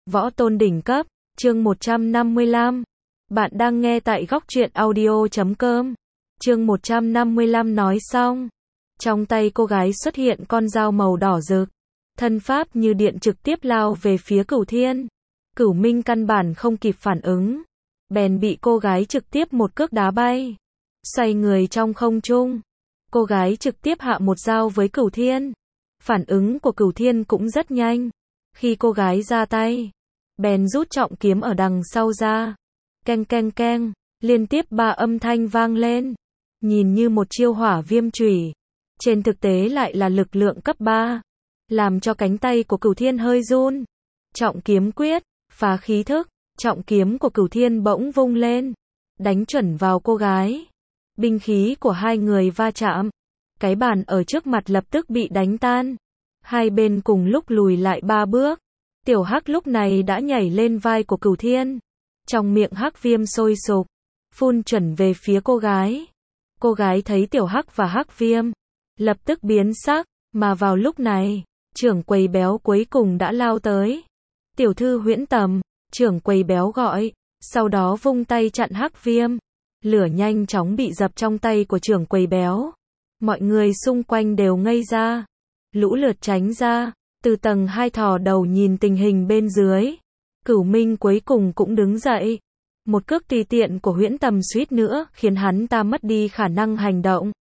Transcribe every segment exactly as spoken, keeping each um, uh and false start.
Võ tôn đỉnh cấp, chương một trăm năm mươi lăm. Bạn đang nghe tại góc truyện audio chấm com. Chương một trăm năm mươi lăm nói xong. Trong tay cô gái xuất hiện con dao màu đỏ rực. Thân pháp như điện trực tiếp lao về phía Cửu Thiên. Cửu Minh căn bản không kịp phản ứng. Bèn bị cô gái trực tiếp một cước đá bay. Xoay người trong không trung. Cô gái trực tiếp hạ một dao với Cửu Thiên. Phản ứng của Cửu Thiên cũng rất nhanh. Khi cô gái ra tay, bèn rút trọng kiếm ở đằng sau ra. Keng keng keng, liên tiếp ba âm thanh vang lên. Nhìn như một chiêu hỏa viêm chủy. Trên thực tế lại là lực lượng cấp ba. Làm cho cánh tay của Cửu Thiên hơi run. Trọng kiếm quyết, phá khí thức. Trọng kiếm của Cửu Thiên bỗng vung lên. Đánh chuẩn vào cô gái. Binh khí của hai người va chạm. Cái bàn ở trước mặt lập tức bị đánh tan. Hai bên cùng lúc lùi lại ba bước. Tiểu Hắc lúc này đã nhảy lên vai của Cửu Thiên. Trong miệng Hắc Viêm sôi sục, phun chuẩn về phía cô gái. Cô gái thấy Tiểu Hắc và Hắc Viêm, lập tức biến sắc, mà vào lúc này, trưởng quầy béo cuối cùng đã lao tới. Tiểu thư Huyễn Tầm, trưởng quầy béo gọi, sau đó vung tay chặn Hắc Viêm. Lửa nhanh chóng bị dập trong tay của trưởng quầy béo. Mọi người xung quanh đều ngây ra. Lũ lượt tránh ra, từ tầng hai thò đầu nhìn tình hình bên dưới. Cửu Minh cuối cùng cũng đứng dậy. Một cước tùy tiện của Huyễn Tầm suýt nữa khiến hắn ta mất đi khả năng hành động.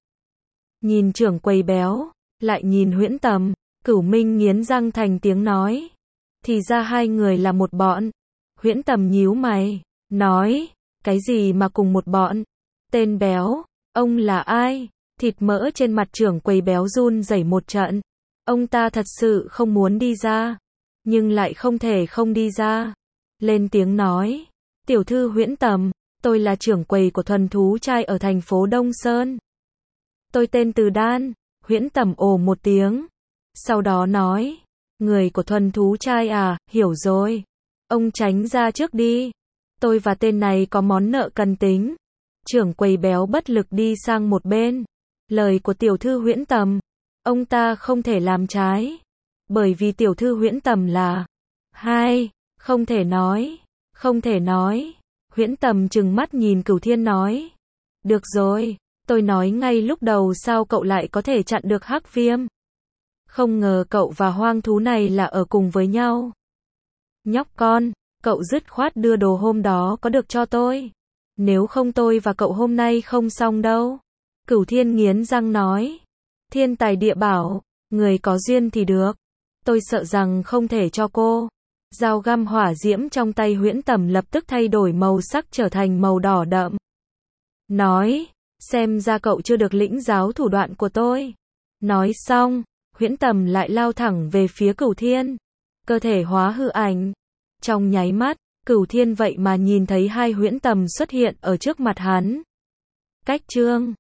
Nhìn trưởng quầy béo, lại nhìn Huyễn Tầm, Cửu Minh nghiến răng thành tiếng nói. Thì ra hai người là một bọn. Huyễn Tầm nhíu mày, nói, cái gì mà cùng một bọn? Tên béo, ông là ai? Thịt mỡ trên mặt trưởng quầy béo run rẩy một trận. Ông ta thật sự không muốn đi ra, nhưng lại không thể không đi ra. Lên tiếng nói, tiểu thư Huyễn Tầm, tôi là trưởng quầy của thuần thú trai ở thành phố Đông Sơn. Tôi tên Từ Đan. Huyễn Tầm ồ một tiếng. Sau đó nói, người của thuần thú trai à, hiểu rồi. Ông tránh ra trước đi. Tôi và tên này có món nợ cần tính. Trưởng quầy béo bất lực đi sang một bên. Lời của tiểu thư Huyễn Tầm, ông ta không thể làm trái. Bởi vì tiểu thư Huyễn Tầm là hai, không thể nói, không thể nói. Huyễn Tầm trừng mắt nhìn Cửu Thiên nói. Được rồi, tôi nói ngay lúc đầu sao cậu lại có thể chặn được Hắc Viêm. Không ngờ cậu và hoang thú này là ở cùng với nhau. Nhóc con, cậu dứt khoát đưa đồ hôm đó có được cho tôi. Nếu không tôi và cậu hôm nay không xong đâu. Cửu Thiên nghiến răng nói. Thiên tài địa bảo, người có duyên thì được. Tôi sợ rằng không thể cho cô. Dao găm hỏa diễm trong tay Huyễn Tầm lập tức thay đổi màu sắc trở thành màu đỏ đậm. Nói, xem ra cậu chưa được lĩnh giáo thủ đoạn của tôi. Nói xong, Huyễn Tầm lại lao thẳng về phía Cửu Thiên. Cơ thể hóa hư ảnh. Trong nháy mắt, Cửu Thiên vậy mà nhìn thấy hai Huyễn Tầm xuất hiện ở trước mặt hắn. Cách chương